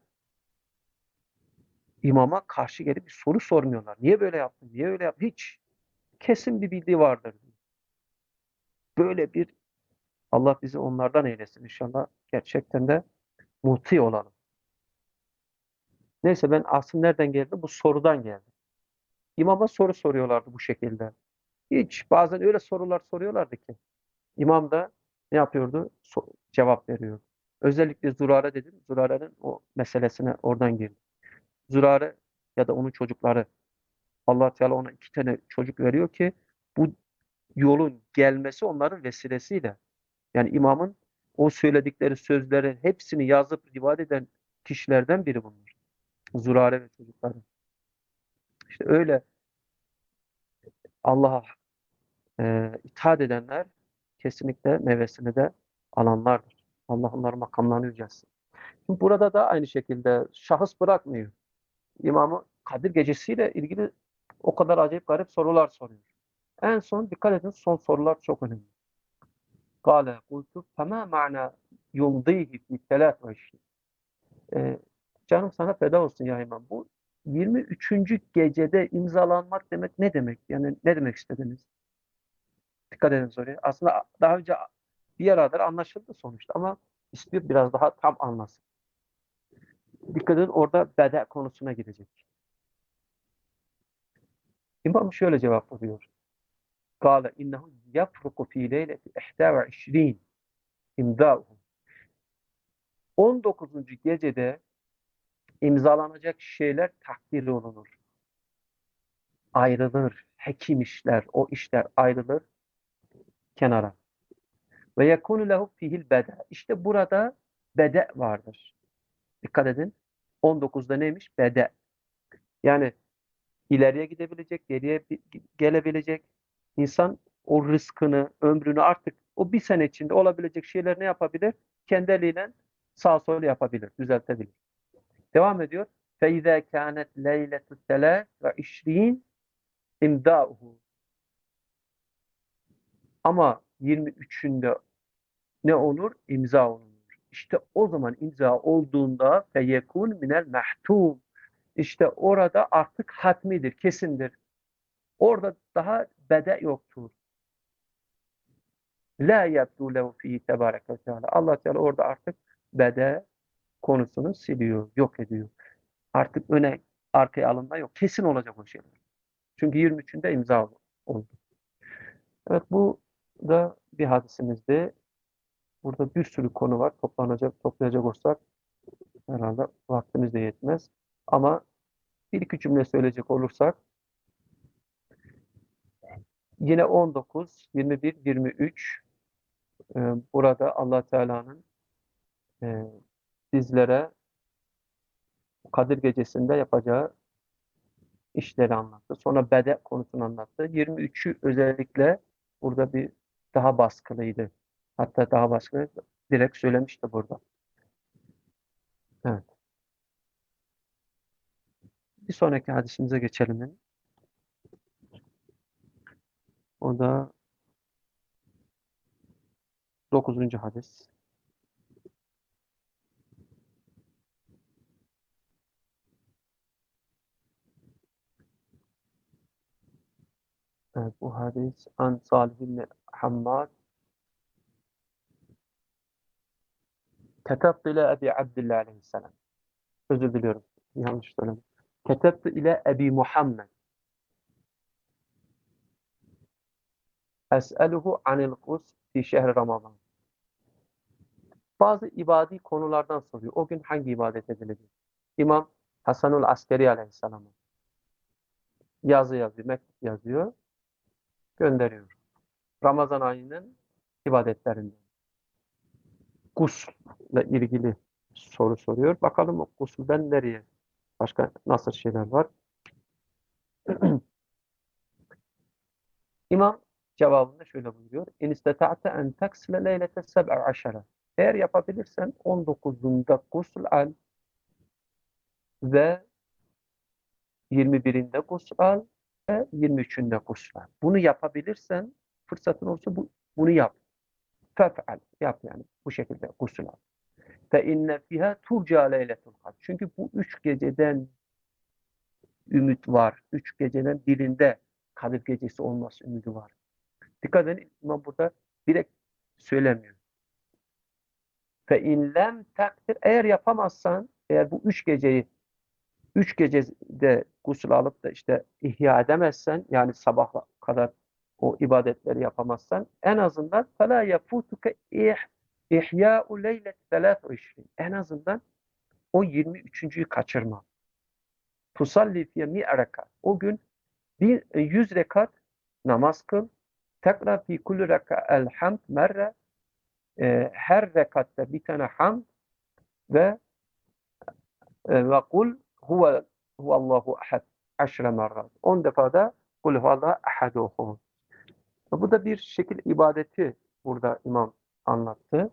Speaker 1: imama karşı gelip bir soru sormuyorlar. Niye böyle yaptın? Niye öyle yaptın? Hiç. Kesin bir bildiği vardır. Böyle bir Allah bizi onlardan eylesin inşallah. Gerçekten de muti olalım. Neyse ben aslında nereden geldi? Bu sorudan geldi. İmama soru soruyorlardı bu şekilde. Hiç bazen öyle sorular soruyorlardı ki. İmam da ne yapıyordu? So- cevap veriyor. Özellikle Zurare dedim. Zurare'nin o meselesine oradan girdi. Zurare ya da onun çocukları Allah Teala ona iki tane çocuk veriyor ki bu yolun gelmesi onların vesilesiyle. Yani imamın o söyledikleri sözlerin hepsini yazıp rivayet eden kişilerden biri bunlar. Zurare ve çocukları. İşte öyle Allah'a e, itaat edenler kesinlikle meyvesini de alanlardır. Allah onların makamlarını yücelsin. Şimdi burada da aynı şekilde şahıs bırakmıyor. İmamı Kadir Gecesi'yle ilgili o kadar acayip garip sorular soruyor. En son dikkat edin son sorular çok önemli. Kale kultu fema ma'na yumdihi fi telat ve işin. Ee, Canım sana feda olsun ya imam. Bu yirmi üçüncü gecede imzalanmak demek ne demek? Yani ne demek istediniz? Dikkat edin soruya. Aslında daha önce bir yere kadar anlaşıldı sonuçta ama istiyor biraz daha tam anlasın. Dikkat edin orada bede konusuna gidecek. İmam şöyle cevap veriyor. Kale innehu yafruku fi leyleti ihda ve işrin imda'uhu. on dokuzuncu gecede imzalanacak şeyler takdir olunur. Ayrılır. Hekim işler, o işler ayrılır kenara. Ve yekunu lehu fihil bede. İşte burada bede vardır. Dikkat edin. on dokuzda neymiş? Bede. Yani ileriye gidebilecek, geriye gelebilecek. İnsan o rızkını, ömrünü artık o bir sene içinde olabilecek şeyler ne yapabilir? Kendi eliyle sağ sol yapabilir, düzeltebilir. Devam ediyor. فَاِذَا كَانَتْ لَيْلَةُ الثَّلَاثِ وَعِشْرِينَ اِمْدَاؤُهُ. Ama yirmi üçünde ne olur? İmza olunur. İşte o zaman imza olduğunda feyekun minel mahtum. İşte orada artık hatmidir, kesindir. Orada daha bede yoktur. La yebdu lehu fihi tebareke ve teala. Allah Teala orada artık bede konusunu siliyor, yok ediyor. Artık öne arkaya alınma yok. Kesin olacak o şeyler. Çünkü yirmi üçünde imza oldu. Evet, bu da bir hadisimizdi. Burada bir sürü konu var. Toplanacak, toplayacak olsak herhalde vaktimiz de yetmez. Ama bir iki cümle söyleyecek olursak yine on dokuz, yirmi bir, yirmi üç e, burada Allah Teala'nın e, bizlere Kadir Gecesi'nde yapacağı işleri anlattı. Sonra bede konusunu anlattı. yirmi üçü özellikle burada bir daha baskılıydı. Hatta daha baskılı direkt söylemişti burada. Evet. Bir sonraki hadisimize geçelim. O da dokuzuncu hadis. Evet, bu hadis An Salih bin Hammad Ketebtu ile Ebi Abdillah aleyhisselam. Özür diliyorum. Yanlış söyledim. Ketebtu ile Ebi Muhammed. Es'eluhu anil gus fi şehri Ramazan. Bazı ibadi konulardan soruyor. O gün hangi ibadet edilecek? İmam Hasanul Askeri aleyhisselam'a yazı yazıyor, mektup yazıyor, gönderiyor. Ramazan ayının ibadetlerinden. Gusle ilgili soru soruyor. Bakalım o gusulden nereye? Başka nasıl şeyler var? İmam cevabında şöyle buyuruyor. İn istata'te en taksile leylete seb'e aşere. Eğer yapabilirsen on dokuzunda gusül al ve yirmi birinde gusül al ve yirmi üçünde gusül al. Bunu yapabilirsen, fırsatın olursa bu, bunu yap. Fef'al. Yap yani. Bu şekilde gusül al. Fe inne fiha turca leyletul kadr. Çünkü bu üç geceden ümit var. Üç geceden birinde Kadir gecesi olması ümidi var. Dikkat edin, İmam burada direkt söylemiyor. Fe in lem takdir, eğer yapamazsan, eğer bu üç geceyi üç gecede gusül alıp da işte ihya edemezsen, yani sabah kadar o ibadetleri yapamazsan, en azından فَلَا يَفُوتُكَ اِحْيَاءُ لَيْلَةِ ثَلَاثِ وَعِشْرِينَ. En azından o yirmi üçüncüyü kaçırma. Tusalli fiye mi'e rekat. O gün bir yüz rekat namaz kıl. Tekrar fi kulli reka'el hamd merre. E, her rekatta bir tane hamd ve e, ve kul huve huvallahu ahad aşre merrat. on defa da kul huvallahu ahad oku. Bu da bir şekil ibadeti burada imam anlattı.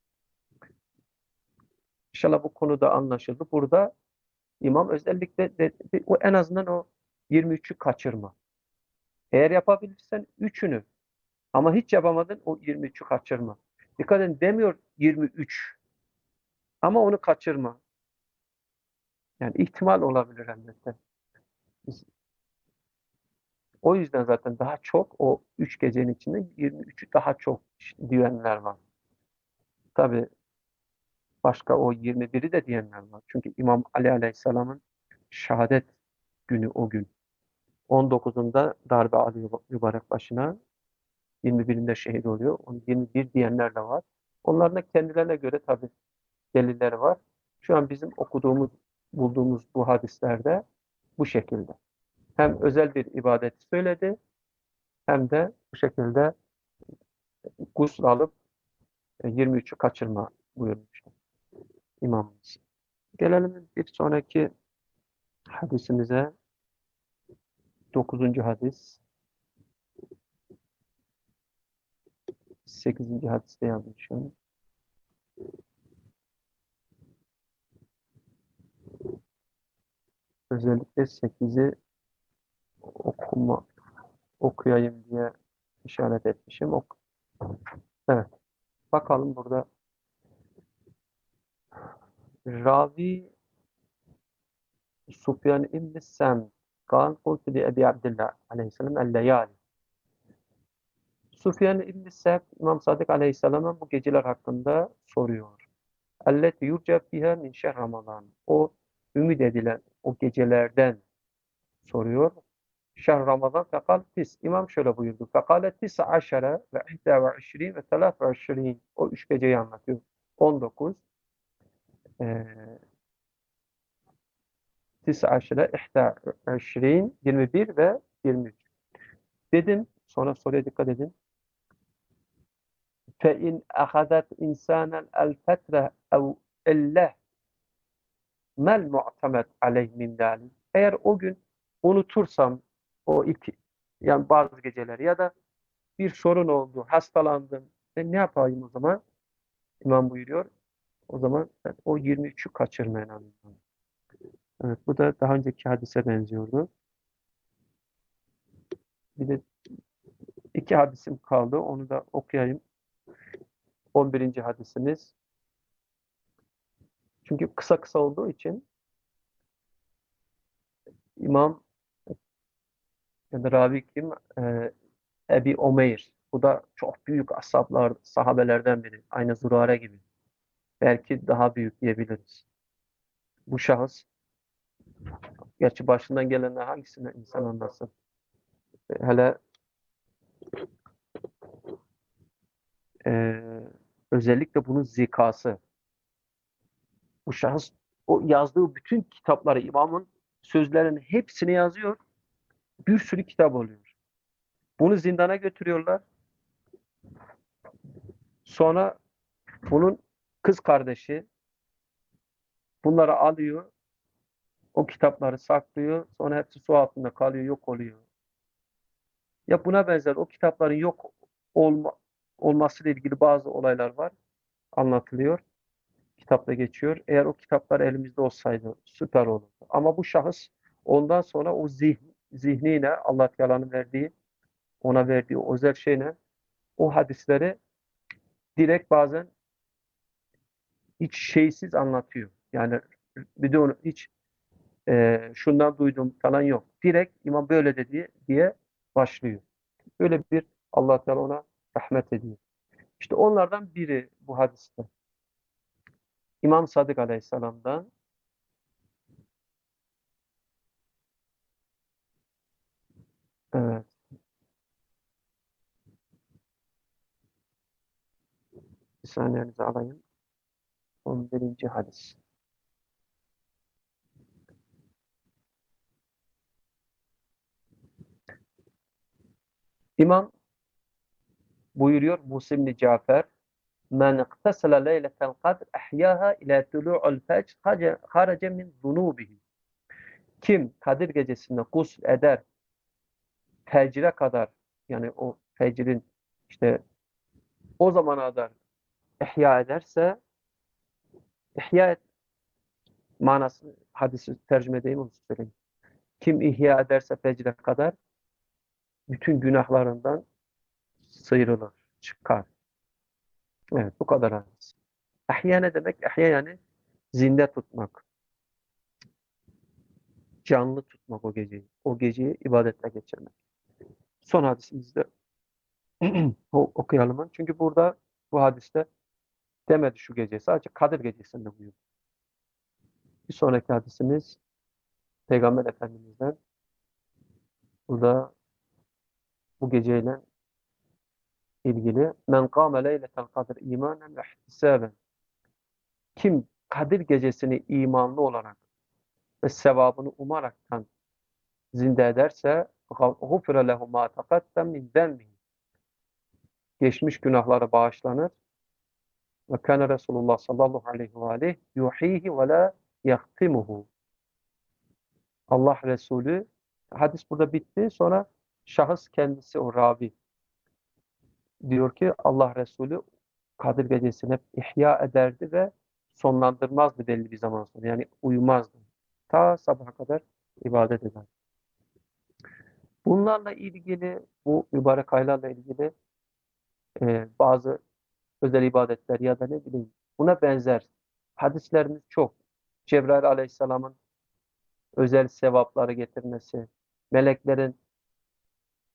Speaker 1: İnşallah bu konuda anlaşıldı. Burada imam özellikle de, de, o en azından o yirmi üçü kaçırma. Eğer yapabilirsen üçünü, ama hiç yapamadın o yirmi üçü kaçırma. Dikkat edin, demiyor yirmi üç ama onu kaçırma. Yani ihtimal olabilir elbette. Biz, o yüzden zaten daha çok o üç gecenin içinde yirmi üçü daha çok diyenler var. Tabi başka o yirmi biri de diyenler var. Çünkü İmam Ali Aleyhisselam'ın şehadet günü o gün. on dokuzunda darbe alıyor mübarek başına. yirmi birinde şehit oluyor. Onu yirmi bir diyenler de var. Onların da kendilerine göre tabi delilleri var. Şu an bizim okuduğumuz, bulduğumuz bu hadislerde bu şekilde. Hem özel bir ibadet söyledi, hem de bu şekilde gusül alıp yirmi üçü kaçırma buyurmuştu imamımız. Gelelim bir sonraki hadisimize. Dokuzuncu hadis. Sekizinci hadiste yazmışım. Özellikle sekizi okuma, okuyayım diye işaret etmişim. Ok evet. Bakalım burada. Ravi Sufyan İbn Sem قال قلت لأبي عبد الله عليه السلام الليالي. Süfyan İbn Sa'd İmam Sadık Aleyhisselam'a bu geceler hakkında soruyor. Elleti yurca fiha min şehr Ramazan. O ümit edilen o gecelerden soruyor. Şehr Ramazan fekal tis. İmam şöyle buyurdu. Fekale tis aşere ve ihda ve işrin ve telaf ve işrin. O üç geceyi anlatıyor. on dokuz, e, tis aşere, ihda ve işrin, yirmi bir ve yirmi üç. Dedim, sonra soruya dikkat edin. Fe in ahadat insanel el fetre ev elle mel mu'temet aleyh min dalik. Eğer o gün unutursam o iki, yani bazı geceler ya da bir sorun oldu, hastalandım. Ben ne yapayım o zaman? İmam buyuruyor. O zaman ben o yirmi üçü kaçırmayın anlamı. Evet, bu da daha önceki hadise benziyordu. Bir de iki hadisim kaldı. Onu da okuyayım. on birinci hadisimiz. Çünkü kısa kısa olduğu için İmam ya da ravi kim? Ee, Ebi Omeyr. Bu da çok büyük ashablar, sahabelerden biri. Aynı Zurare gibi. Belki daha büyük diyebiliriz. Bu şahıs, gerçi başından gelenler hangisine insan anlasın? Hele e, özellikle bunun zikası. Bu şahıs o yazdığı bütün kitapları, imamın sözlerinin hepsini yazıyor. Bir sürü kitap oluyor. Bunu zindana götürüyorlar. Sonra bunun kız kardeşi bunları alıyor. O kitapları saklıyor. Sonra hepsi su altında kalıyor, yok oluyor. Ya buna benzer o kitapların yok olma, olmasıyla ilgili bazı olaylar var. Anlatılıyor. Kitapta geçiyor. Eğer o kitaplar elimizde olsaydı süper olurdu. Ama bu şahıs ondan sonra o zihn, zihniyle Allah Teala'nın verdiği, ona verdiği o özel şeyle o hadisleri direkt bazen hiç şeysiz anlatıyor. Yani bir de onu hiç e, şundan duydum falan yok. Direkt imam böyle dedi diye başlıyor. Böyle bir Allah Teala ona rahmet ediyor. İşte onlardan biri bu hadiste. İmam Sadık Aleyhisselam'dan. Evet, bir saniyenizi alayım. on birinci hadis. İmam buyuruyor Musim bin Cafer, men iktesele leyletel kadr ehyaha ila tulu'ul fecr harace min zunubihi. Kim Kadir gecesinde gusül eder fecre kadar, yani o fecrin işte o zamana kadar ihya ederse, ihya et manası hadisi tercüme edeyim onu söyleyeyim. Kim ihya ederse fecre kadar bütün günahlarından sıyrılır, çıkar. Evet, bu kadar hadis. İhya ne demek? İhya yani zinde tutmak, canlı tutmak o geceyi. O geceyi ibadetle geçirmek. Son hadisimizde o- okuyalım. Çünkü burada bu hadiste demedi şu gece. Sadece Kadir gecesinde buyurdu. Bir sonraki hadisimiz Peygamber Efendimiz'den. Bu da bu geceyle ilgili. Men kâme leyletel kadr imanen ve ihtisaben. Kim Kadir gecesini imanlı olarak ve sevabını umaraktan zinde ederse gufire lehu ma taqaddem min zenbihi. Geçmiş günahları bağışlanır. Ve kana Resulullah sallallahu aleyhi ve aleyh yuhihi ve la yahtimuhu. Allah Resulü, hadis burada bitti. Sonra şahıs kendisi, o ravi diyor ki Allah Resulü Kadir Gecesi'ni hep ihya ederdi ve sonlandırmazdı belli bir zaman sonra. Yani uyumazdı. Ta sabaha kadar ibadet eder. Bunlarla ilgili, bu mübarek aylarla ilgili e, bazı özel ibadetler ya da ne bileyim buna benzer hadislerimiz çok. Cebrail Aleyhisselam'ın özel sevapları getirmesi, meleklerin, yani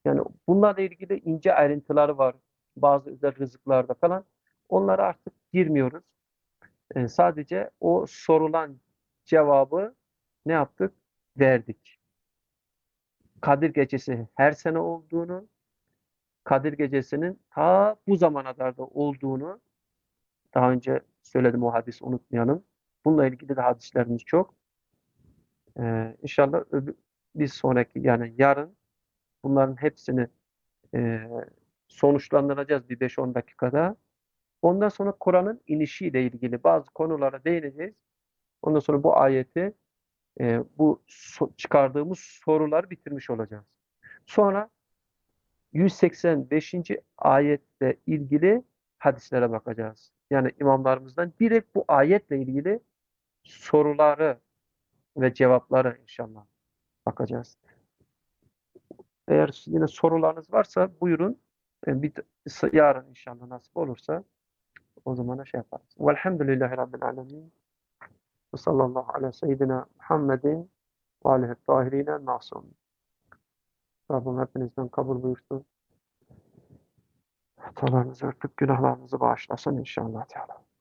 Speaker 1: Bunlarla ilgili ince ayrıntıları var. Bazı özel rızıklarda falan. Onlara artık girmiyoruz. E, sadece o sorulan cevabı ne yaptık? Verdik. Kadir Gecesi her sene olduğunu, Kadir Gecesi'nin ta bu zamana kadar da olduğunu daha önce söyledim, o hadisi unutmayalım. Bununla ilgili de hadislerimiz çok. Ee, inşallah öbür, bir sonraki yani yarın bunların hepsini e, sonuçlandıracağız bir beş on dakikada. Ondan sonra Kur'an'ın inişiyle ilgili bazı konulara değineceğiz. Ondan sonra bu ayeti, e, bu so- çıkardığımız soruları bitirmiş olacağız. Sonra yüz seksen beşinci ayetle ilgili hadislere bakacağız. Yani imamlarımızdan direkt bu ayetle ilgili soruları ve cevapları inşallah bakacağız. Eğer yine sorularınız varsa buyurun. E, Bir, yarın inşallah nasip olursa o zaman şey yaparız. Velhamdülillahi Rabbil Alemin. Ve sallallahu ala seyyidina Muhammedin ve alihi tahirine masum. Rabbim hepinizden kabul buyursun. Hatalarınızı örtüp günahlarınızı bağışlasın inşallah Teala.